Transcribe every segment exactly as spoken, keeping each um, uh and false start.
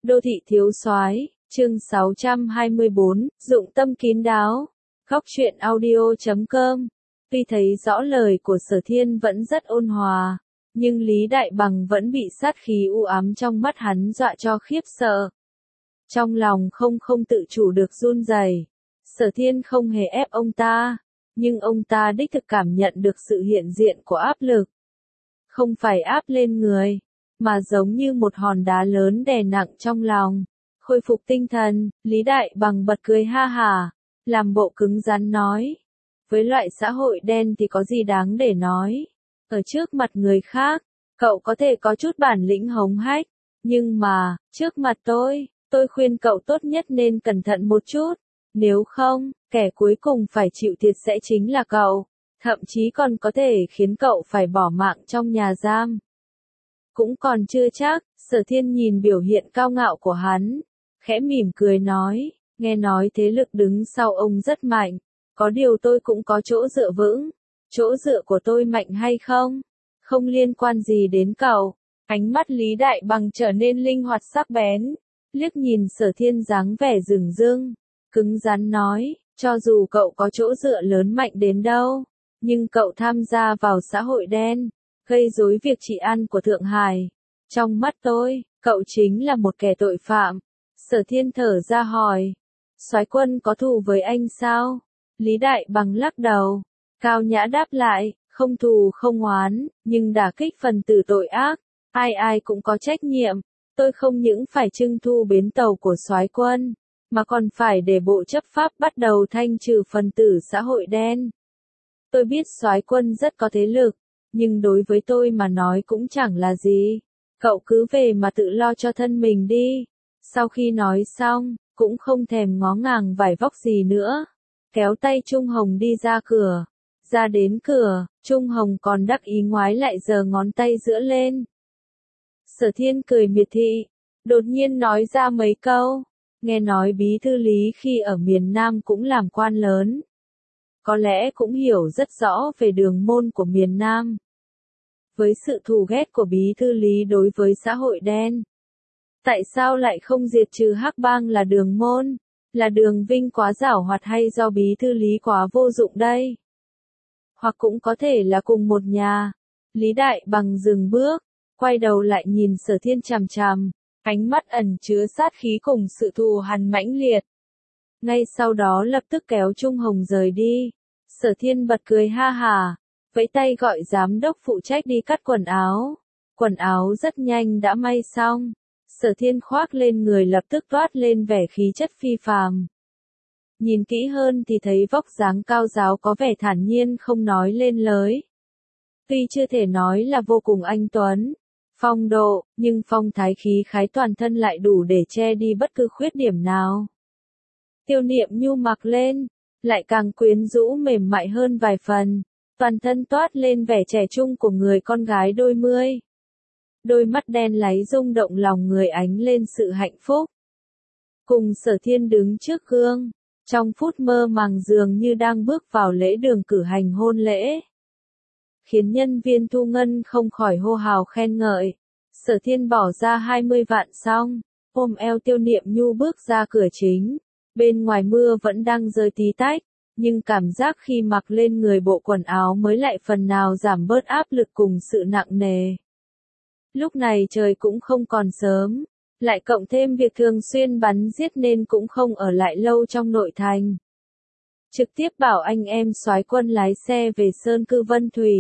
Đô thị thiếu soái, chương sáu trăm hai mươi bốn, dụng tâm kín đáo. Góc truyện audio chấm com. Tuy thấy rõ lời của Sở Thiên vẫn rất ôn hòa, nhưng Lý Đại Bằng vẫn bị sát khí u ám trong mắt hắn dọa cho khiếp sợ. Trong lòng không không tự chủ được run rẩy. Sở Thiên không hề ép ông ta, nhưng ông ta đích thực cảm nhận được sự hiện diện của áp lực. Không phải áp lên người, mà giống như một hòn đá lớn đè nặng trong lòng. Khôi phục tinh thần, Lý Đại Bằng bật cười ha hả, làm bộ cứng rắn nói. Với loại xã hội đen thì có gì đáng để nói. Ở trước mặt người khác, cậu có thể có chút bản lĩnh hống hách, nhưng mà, trước mặt tôi, tôi khuyên cậu tốt nhất nên cẩn thận một chút. Nếu không, kẻ cuối cùng phải chịu thiệt sẽ chính là cậu, thậm chí còn có thể khiến cậu phải bỏ mạng trong nhà giam. Cũng còn chưa chắc. Sở Thiên nhìn biểu hiện cao ngạo của hắn, khẽ mỉm cười nói, nghe nói thế lực đứng sau ông rất mạnh, có điều tôi cũng có chỗ dựa vững. Chỗ dựa của tôi mạnh hay không, không liên quan gì đến cậu. Ánh mắt Lý Đại Bằng trở nên linh hoạt sắc bén, liếc nhìn Sở Thiên dáng vẻ rừng rưng, cứng rắn nói, cho dù cậu có chỗ dựa lớn mạnh đến đâu, nhưng cậu tham gia vào xã hội đen, gây rối việc trị an của Thượng Hải. Trong mắt tôi, cậu chính là một kẻ tội phạm. Sở Thiên thở ra hỏi, soái quân có thù với anh sao? Lý Đại Bằng lắc đầu, cao nhã đáp lại, không thù không oán, nhưng đả kích phần tử tội ác, ai ai cũng có trách nhiệm. Tôi không những phải trưng thu bến tàu của soái quân, mà còn phải để bộ chấp pháp bắt đầu thanh trừ phần tử xã hội đen. Tôi biết soái quân rất có thế lực, nhưng đối với tôi mà nói cũng chẳng là gì. Cậu cứ về mà tự lo cho thân mình đi. Sau khi nói xong, cũng không thèm ngó ngàng vải vóc gì nữa, kéo tay Trung Hồng đi ra cửa. Ra đến cửa, Trung Hồng còn đắc ý ngoái lại giơ ngón tay giữa lên. Sở Thiên cười miệt thị, đột nhiên nói ra mấy câu. Nghe nói bí thư Lý khi ở miền Nam cũng làm quan lớn, có lẽ cũng hiểu rất rõ về đường môn của miền Nam. Với sự thù ghét của bí thư Lý đối với xã hội đen, tại sao lại không diệt trừ Hắc Bang là Đường Môn? Là Đường Vinh quá giảo hoạt hay do bí thư Lý quá vô dụng đây? Hoặc cũng có thể là cùng một nhà. Lý Đại Bằng dừng bước, quay đầu lại nhìn Sở Thiên chằm chằm, ánh mắt ẩn chứa sát khí cùng sự thù hằn mãnh liệt. Ngay sau đó lập tức kéo Trung Hồng rời đi. Sở Thiên bật cười ha hả, vẫy tay gọi giám đốc phụ trách đi cắt quần áo. Quần áo rất nhanh đã may xong. Sở Thiên khoác lên người lập tức toát lên vẻ khí chất phi phàm. Nhìn kỹ hơn thì thấy vóc dáng cao ráo có vẻ thản nhiên không nói lên lời. Tuy chưa thể nói là vô cùng anh tuấn, phong độ, nhưng phong thái khí khái toàn thân lại đủ để che đi bất cứ khuyết điểm nào. Tiêu Niệm Nhu mặc lên, lại càng quyến rũ mềm mại hơn vài phần, toàn thân toát lên vẻ trẻ trung của người con gái đôi mươi. Đôi mắt đen láy rung động lòng người ánh lên sự hạnh phúc. Cùng Sở Thiên đứng trước gương, trong phút mơ màng dường như đang bước vào lễ đường cử hành hôn lễ, khiến nhân viên thu ngân không khỏi hô hào khen ngợi. Sở Thiên bỏ ra hai mươi vạn xong, ôm eo Tiêu Niệm Nhu bước ra cửa chính. Bên ngoài mưa vẫn đang rơi tí tách, nhưng cảm giác khi mặc lên người bộ quần áo mới lại phần nào giảm bớt áp lực cùng sự nặng nề. Lúc này trời cũng không còn sớm, lại cộng thêm việc thường xuyên bắn giết nên cũng không ở lại lâu trong nội thành. Trực tiếp bảo anh em soái quân lái xe về Sơn Cư Vân Thủy.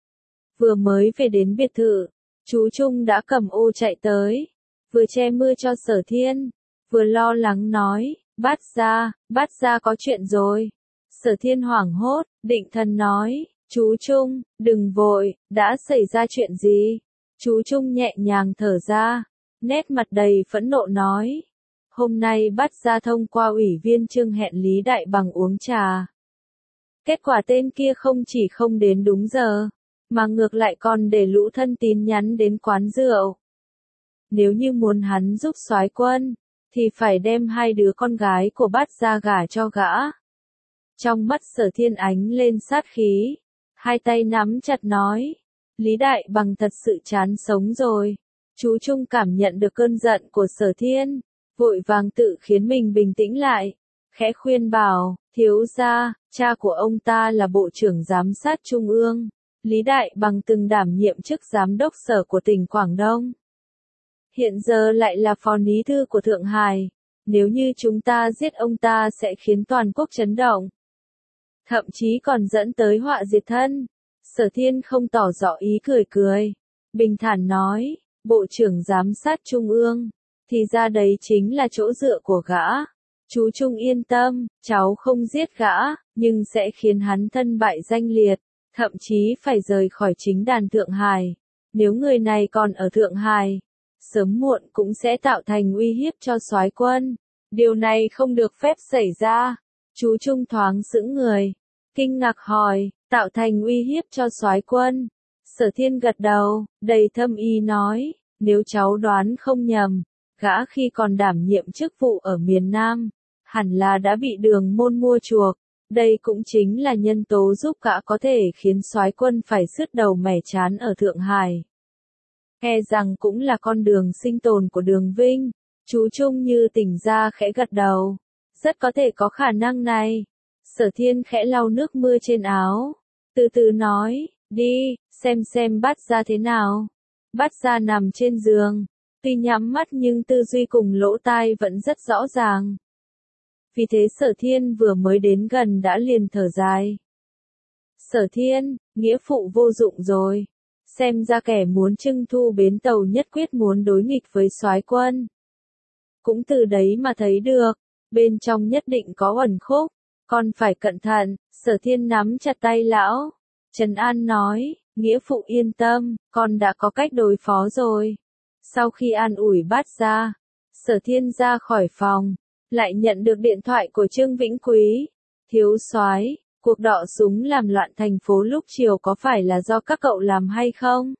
Vừa mới về đến biệt thự, chú Trung đã cầm ô chạy tới, vừa che mưa cho Sở Thiên, vừa lo lắng nói, Bát gia, Bát gia có chuyện rồi. Sở Thiên hoảng hốt, định thần nói, chú Trung, đừng vội, đã xảy ra chuyện gì? Chú Trung nhẹ nhàng thở ra, nét mặt đầy phẫn nộ nói, hôm nay Bát gia thông qua ủy viên Trương hẹn Lý Đại Bằng uống trà. Kết quả tên kia không chỉ không đến đúng giờ, mà ngược lại còn để lũ thân tín nhắn đến quán rượu. Nếu như muốn hắn giúp soái quân, thì phải đem hai đứa con gái của Bát gia gả cho gã. Trong mắt Sở Thiên ánh lên sát khí, hai tay nắm chặt nói, Lý Đại Bằng thật sự chán sống rồi. Chú Trung cảm nhận được cơn giận của Sở Thiên, vội vàng tự khiến mình bình tĩnh lại, khẽ khuyên bảo, thiếu gia, cha của ông ta là Bộ trưởng Giám sát Trung ương, Lý Đại Bằng từng đảm nhiệm chức Giám đốc Sở của tỉnh Quảng Đông. Hiện giờ lại là Phó Bí thư của Thượng Hải, nếu như chúng ta giết ông ta sẽ khiến toàn quốc chấn động. Thậm chí còn dẫn tới họa diệt thân. Sở Thiên không tỏ rõ ý cười cười, bình thản nói, Bộ trưởng Giám sát Trung ương, thì ra đấy chính là chỗ dựa của gã. Chú Trung yên tâm, cháu không giết gã, nhưng sẽ khiến hắn thân bại danh liệt, thậm chí phải rời khỏi chính đàn Thượng Hải. Nếu người này còn ở Thượng Hải, sớm muộn cũng sẽ tạo thành uy hiếp cho soái quân. Điều này không được phép xảy ra. Chú Trung thoáng sững người, kinh ngạc hỏi, tạo thành uy hiếp cho soái quân. Sở Thiên gật đầu, đầy thâm ý nói, nếu cháu đoán không nhầm, gã khi còn đảm nhiệm chức vụ ở miền Nam, hẳn là đã bị Đường Môn mua chuộc. Đây cũng chính là nhân tố giúp gã có thể khiến soái quân phải sứt đầu mẻ trán ở Thượng Hải. E rằng cũng là con đường sinh tồn của Đường Vinh. Chú Trung như tỉnh ra khẽ gật đầu. Rất có thể có khả năng này. Sở Thiên khẽ lau nước mưa trên áo. Từ từ nói, đi, xem xem Bát Gia thế nào. Bát Gia nằm trên giường. Tuy nhắm mắt nhưng tư duy cùng lỗ tai vẫn rất rõ ràng. Vì thế Sở Thiên vừa mới đến gần đã liền thở dài. Sở Thiên, nghĩa phụ vô dụng rồi. Xem ra kẻ muốn trưng thu bến tàu nhất quyết muốn đối nghịch với soái quân. Cũng từ đấy mà thấy được, bên trong nhất định có uẩn khúc, con phải cẩn thận. Sở Thiên nắm chặt tay lão, trấn an nói, nghĩa phụ yên tâm, con đã có cách đối phó rồi. Sau khi an ủi Bát Gia, Sở Thiên ra khỏi phòng, lại nhận được điện thoại của Trương Vĩnh Quý. Thiếu soái, cuộc đọ súng làm loạn thành phố lúc chiều có phải là do các cậu làm hay không?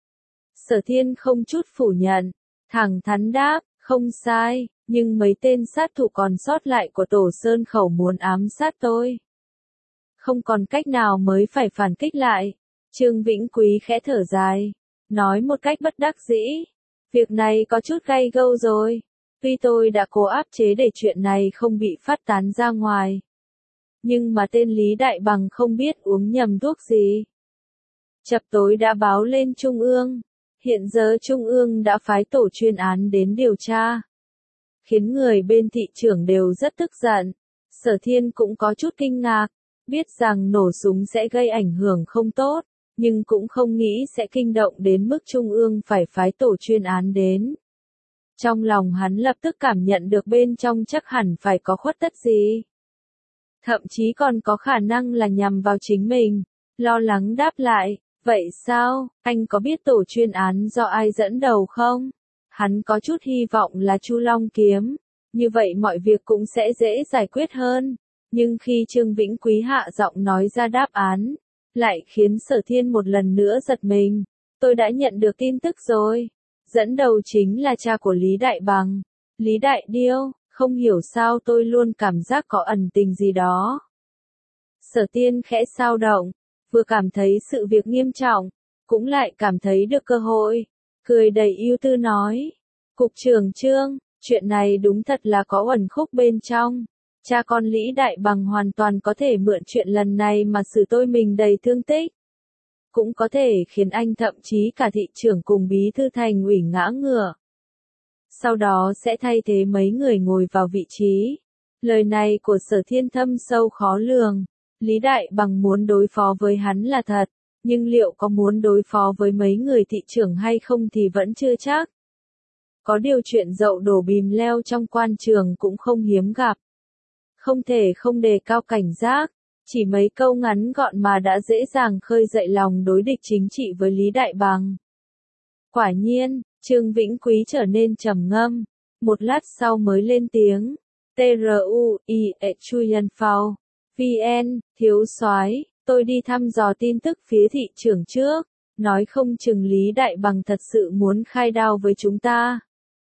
Sở Thiên không chút phủ nhận, thẳng thắn đáp, không sai, nhưng mấy tên sát thủ còn sót lại của Tổ Sơn Khẩu muốn ám sát tôi. Không còn cách nào mới phải phản kích lại. Trương Vĩnh Quý khẽ thở dài, nói một cách bất đắc dĩ, việc này có chút gay gâu rồi. Tuy tôi đã cố áp chế để chuyện này không bị phát tán ra ngoài, nhưng mà tên Lý Đại Bằng không biết uống nhầm thuốc gì. Chập tối đã báo lên Trung ương, hiện giờ Trung ương đã phái tổ chuyên án đến điều tra, khiến người bên thị trưởng đều rất tức giận. Sở Thiên cũng có chút kinh ngạc, biết rằng nổ súng sẽ gây ảnh hưởng không tốt, nhưng cũng không nghĩ sẽ kinh động đến mức Trung ương phải phái tổ chuyên án đến. Trong lòng hắn lập tức cảm nhận được bên trong chắc hẳn phải có khuất tất gì. Thậm chí còn có khả năng là nhằm vào chính mình. Lo lắng đáp lại, vậy sao, anh có biết tổ chuyên án do ai dẫn đầu không? Hắn có chút hy vọng là Chu Long Kiếm, như vậy mọi việc cũng sẽ dễ giải quyết hơn. Nhưng khi Trương Vĩnh Quý hạ giọng nói ra đáp án, lại khiến Sở Thiên một lần nữa giật mình. Tôi đã nhận được tin tức rồi. Dẫn đầu chính là cha của Lý Đại Bằng, Lý Đại Điêu. Không hiểu sao tôi luôn cảm giác có ẩn tình gì đó. Sở Thiên khẽ xao động, vừa cảm thấy sự việc nghiêm trọng, cũng lại cảm thấy được cơ hội, cười đầy ưu tư nói. Cục trưởng Trương, chuyện này đúng thật là có uẩn khúc bên trong. Cha con Lý Đại Bằng hoàn toàn có thể mượn chuyện lần này mà xử tôi mình đầy thương tích. Cũng có thể khiến anh thậm chí cả thị trưởng cùng bí thư thành ủy ngã ngửa. Sau đó sẽ thay thế mấy người ngồi vào vị trí. Lời này của Sở Thiên thâm sâu khó lường. Lý Đại Bằng muốn đối phó với hắn là thật, nhưng liệu có muốn đối phó với mấy người thị trưởng hay không thì vẫn chưa chắc. Có điều chuyện dậu đổ bìm leo trong quan trường cũng không hiếm gặp. Không thể không đề cao cảnh giác, chỉ mấy câu ngắn gọn mà đã dễ dàng khơi dậy lòng đối địch chính trị với Lý Đại Bằng. Quả nhiên, Trương Vĩnh Quý trở nên trầm ngâm, một lát sau mới lên tiếng. T R U I E Chuyen Phao, V N, thiếu soái, tôi đi thăm dò tin tức phía thị trưởng trước, nói không chừng Lý Đại Bằng thật sự muốn khai đao với chúng ta.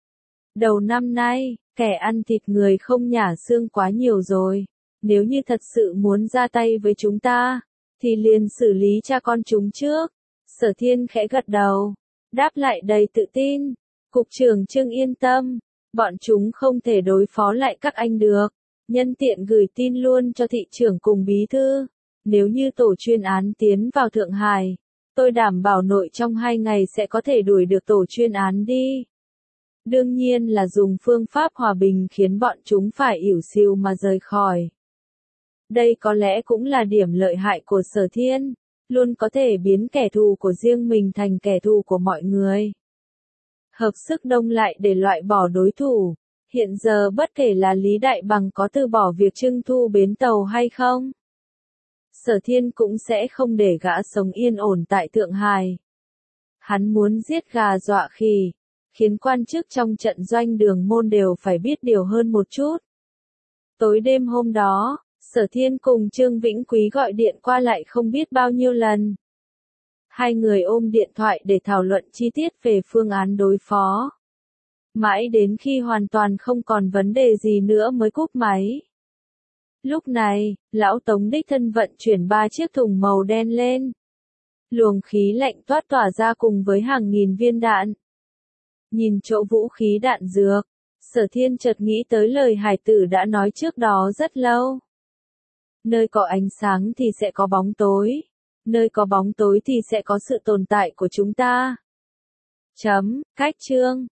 Đầu năm nay, kẻ ăn thịt người không nhả xương quá nhiều rồi, nếu như thật sự muốn ra tay với chúng ta, thì liền xử lý cha con chúng trước. Sở Thiên khẽ gật đầu, đáp lại đầy tự tin, Cục trưởng Trương yên tâm, bọn chúng không thể đối phó lại các anh được. Nhân tiện gửi tin luôn cho thị trưởng cùng bí thư. Nếu như tổ chuyên án tiến vào Thượng Hải, tôi đảm bảo nội trong hai ngày sẽ có thể đuổi được tổ chuyên án đi. Đương nhiên là dùng phương pháp hòa bình khiến bọn chúng phải ỉu xìu mà rời khỏi. Đây có lẽ cũng là điểm lợi hại của Sở Thiên, luôn có thể biến kẻ thù của riêng mình thành kẻ thù của mọi người. Hợp sức đông lại để loại bỏ đối thủ. Hiện giờ bất kể là Lý Đại Bằng có từ bỏ việc trưng thu bến tàu hay không, Sở Thiên cũng sẽ không để gã sống yên ổn tại Thượng Hải. Hắn muốn giết gà dọa khỉ, khiến quan chức trong trận doanh Đường Môn đều phải biết điều hơn một chút. Tối đêm hôm đó, Sở Thiên cùng Trương Vĩnh Quý gọi điện qua lại không biết bao nhiêu lần. Hai người ôm điện thoại để thảo luận chi tiết về phương án đối phó. Mãi đến khi hoàn toàn không còn vấn đề gì nữa mới cúp máy. Lúc này, lão Tống đích thân vận chuyển ba chiếc thùng màu đen lên. Luồng khí lạnh toát tỏa ra cùng với hàng nghìn viên đạn. Nhìn chỗ vũ khí đạn dược, Sở Thiên chợt nghĩ tới lời Hải Tử đã nói trước đó rất lâu. Nơi có ánh sáng thì sẽ có bóng tối. Nơi có bóng tối thì sẽ có sự tồn tại của chúng ta. Chấm, cách chương.